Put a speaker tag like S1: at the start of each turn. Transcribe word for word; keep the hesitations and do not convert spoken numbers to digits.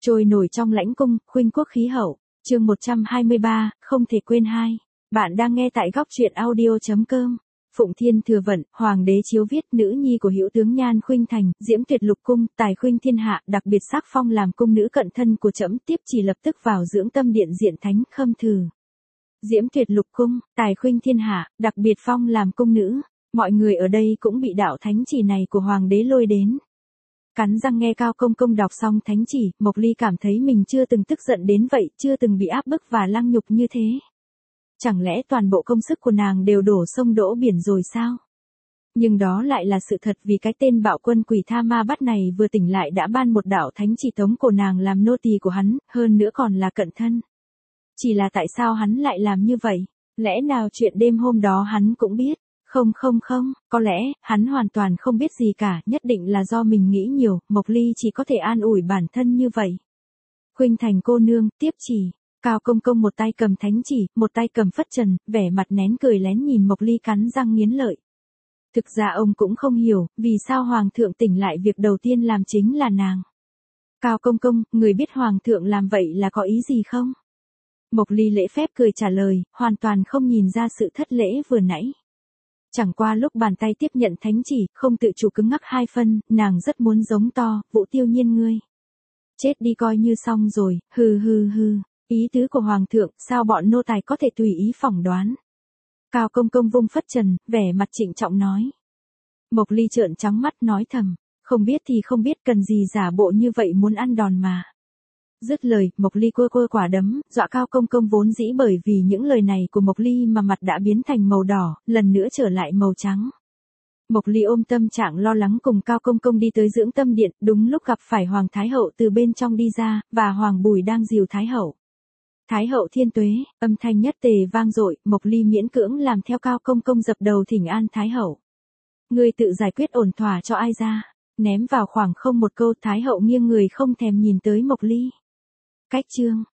S1: Trôi nổi trong lãnh cung, khuynh quốc khí hậu. Chương một trăm hai mươi ba, không thể quên hai. Bạn đang nghe tại góc truyện audio chấm com. Phụng Thiên Thừa Vận, Hoàng đế chiếu viết, nữ nhi của Hữu tướng Nhan Khuynh Thành, diễm tuyệt lục cung, tài khuynh thiên hạ, đặc biệt sắc phong làm cung nữ cận thân của trẫm, tiếp chỉ lập tức vào dưỡng tâm điện diện thánh khâm thử. Diễm tuyệt lục cung, tài khuynh thiên hạ, đặc biệt phong làm cung nữ. Mọi người ở đây cũng bị đạo thánh chỉ này của hoàng đế lôi đến. Cắn răng nghe Cao Công Công đọc xong thánh chỉ, Mộc Ly cảm thấy mình chưa từng tức giận đến vậy, chưa từng bị áp bức và lăng nhục như thế. Chẳng lẽ toàn bộ công sức của nàng đều đổ sông đổ biển rồi sao? Nhưng đó lại là sự thật, vì cái tên bạo quân quỷ tha ma bắt này vừa tỉnh lại đã ban một đạo thánh chỉ tống cổ nàng làm nô tỳ của hắn, hơn nữa còn là cận thân. Chỉ là tại sao hắn lại làm như vậy? Lẽ nào chuyện đêm hôm đó hắn cũng biết? Không không không, có lẽ, hắn hoàn toàn không biết gì cả, nhất định là do mình nghĩ nhiều, Mộc Ly chỉ có thể an ủi bản thân như vậy. Khuynh Thành cô nương, tiếp chỉ. Cao Công Công một tay cầm thánh chỉ, một tay cầm phất trần, vẻ mặt nén cười lén nhìn Mộc Ly cắn răng nghiến lợi. Thực ra ông cũng không hiểu, vì sao Hoàng thượng tỉnh lại việc đầu tiên làm chính là nàng. Cao Công Công, người biết Hoàng thượng làm vậy là có ý gì không? Mộc Ly lễ phép cười trả lời, hoàn toàn không nhìn ra sự thất lễ vừa nãy. Chẳng qua lúc bàn tay tiếp nhận thánh chỉ, không tự chủ cứng ngắc hai phân, nàng rất muốn giống to, Vũ Tiêu Nhiên ngươi. Chết đi coi như xong rồi, hừ hừ hừ, ý tứ của Hoàng thượng, sao bọn nô tài có thể tùy ý phỏng đoán. Cao Công Công vung phất trần, vẻ mặt trịnh trọng nói. Mộc Ly trợn trắng mắt nói thầm, không biết thì không biết, cần gì giả bộ như vậy muốn ăn đòn mà. Dứt lời, Mộc Ly quơ quơ quả đấm, dọa Cao Công Công vốn dĩ bởi vì những lời này của Mộc Ly mà mặt đã biến thành màu đỏ, lần nữa trở lại màu trắng. Mộc Ly ôm tâm trạng lo lắng cùng Cao Công Công đi tới dưỡng tâm điện, đúng lúc gặp phải Hoàng Thái Hậu từ bên trong đi ra, và Hoàng Bùi đang dìu Thái Hậu. Thái Hậu thiên tuế, âm thanh nhất tề vang dội, Mộc Ly miễn cưỡng làm theo Cao Công Công dập đầu thỉnh an Thái Hậu. Ngươi tự giải quyết ổn thỏa cho ai ra, ném vào khoảng không một câu. Thái Hậu nghiêng người không thèm nhìn tới Mộc Ly. Cách chương,